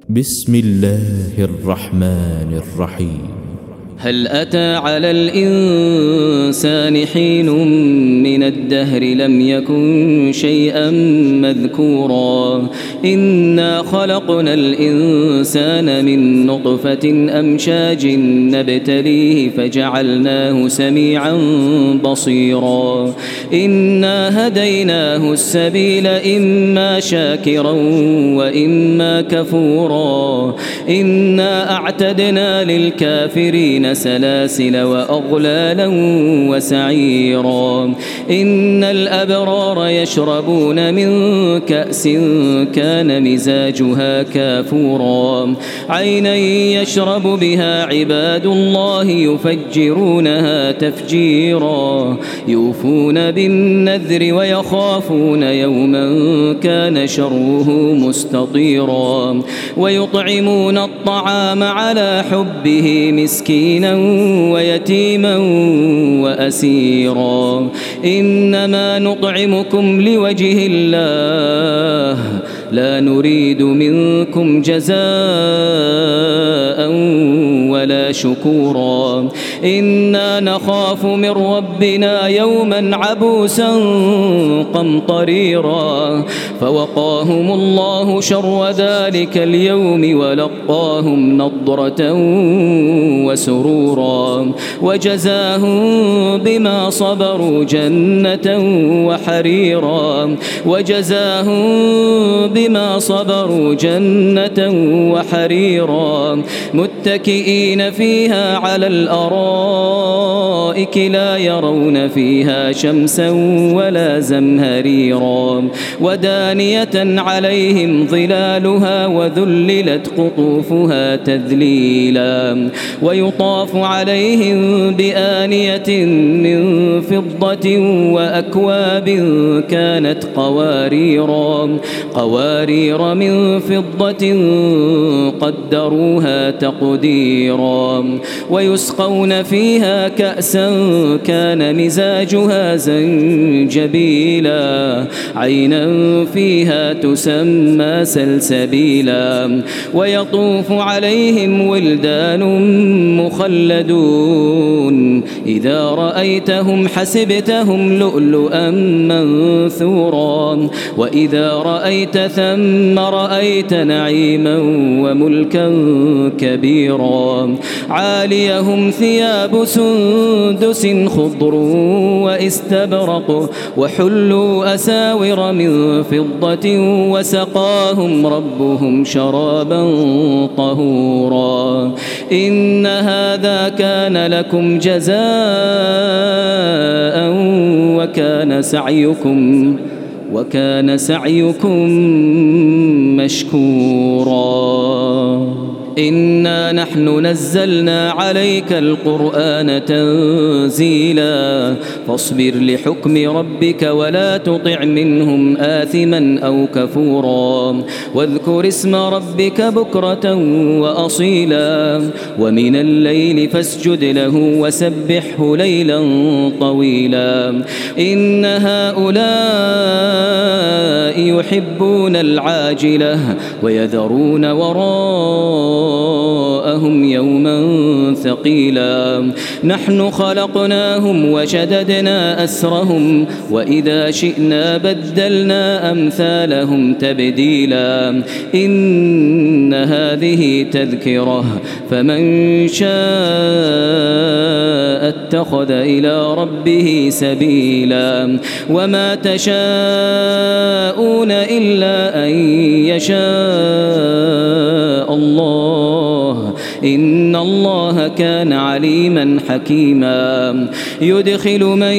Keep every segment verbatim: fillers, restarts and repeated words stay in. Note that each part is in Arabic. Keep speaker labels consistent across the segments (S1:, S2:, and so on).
S1: بسم الله الرحمن الرحيم.
S2: هل أتى على الإنسان حين من الدهر لم يكن شيئا مذكورا إنا خلقنا الإنسان من نطفة أمشاج نبتليه فجعلناه سميعا بصيرا إنا هديناه السبيل إما شاكرا وإما كفورا إنا أعتدنا للكافرين سلاسل وأغلالا وسعيرا إن الأبرار يشربون من كأس كان مزاجها كافورا عينا يشرب بها عباد الله يفجرونها تفجيرا يوفون بالنذر ويخافون يوما كان شره مستطيرا ويطعمون الطعام على حبه مسكينا ويتيما وأسيرا إنما نطعمكم لوجه الله لا نريد منكم جزاء ولا شكورا إنا نخاف من ربنا يوما عبوسا قمطريرا فوقاهم الله شر ذلك اليوم ولقاهم نضرة وسرورا وجزاهم بما صبروا جنة وحريرا وجزاهم بما صبروا جنة وحريرا متكئين فيها على الأرائك لا يرون فيها شمسا ولا زمهريرا ودانية عليهم ظلالها وذللت قطوفها تذليلا ويطاف عليهم بآنية من فضة وأكواب كانت قواريرا قوارير من فضة قدروها تقديرا ويسقون فيها كأسا كان مزاجها زنجبيلا عينا فيها تسمى سلسبيلا ويطوف عليهم ولدان مخلدون إذا رأيتهم حسبتهم لؤلؤا منثورا وإذا رأيت ثم رأيت نعيما وملكا كبيرا عاليهم ثياب سندس خضر واستبرق وحلوا أساور من فضة وسقاهم ربهم شرابا طهورا إن هذا كان لكم جزاء وكان سعيكم وكان سعيكم مشكورا إنا نحن نزلنا عليك القرآن تنزيلا فاصبر لحكم ربك ولا تطع منهم آثما أو كفورا واذكر اسم ربك بكرة وأصيلا ومن الليل فاسجد له وسبحه ليلا طويلا إن هؤلاء يحبون العاجلة ويذرون وراءهم يوما ثقيلا نحن خلقناهم وشددنا أسرهم وإذا شئنا بدلنا أمثالهم تبديلا إن هذه تذكرة فمن شاء اتخذ إلى ربه سبيلا وما تشاءون إلا أن يشاء الله إن الله كان عليما حكيما يدخل من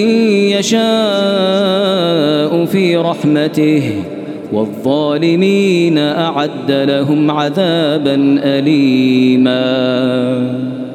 S2: يشاء في رحمته والظالمين أعد لهم عذابا أليما.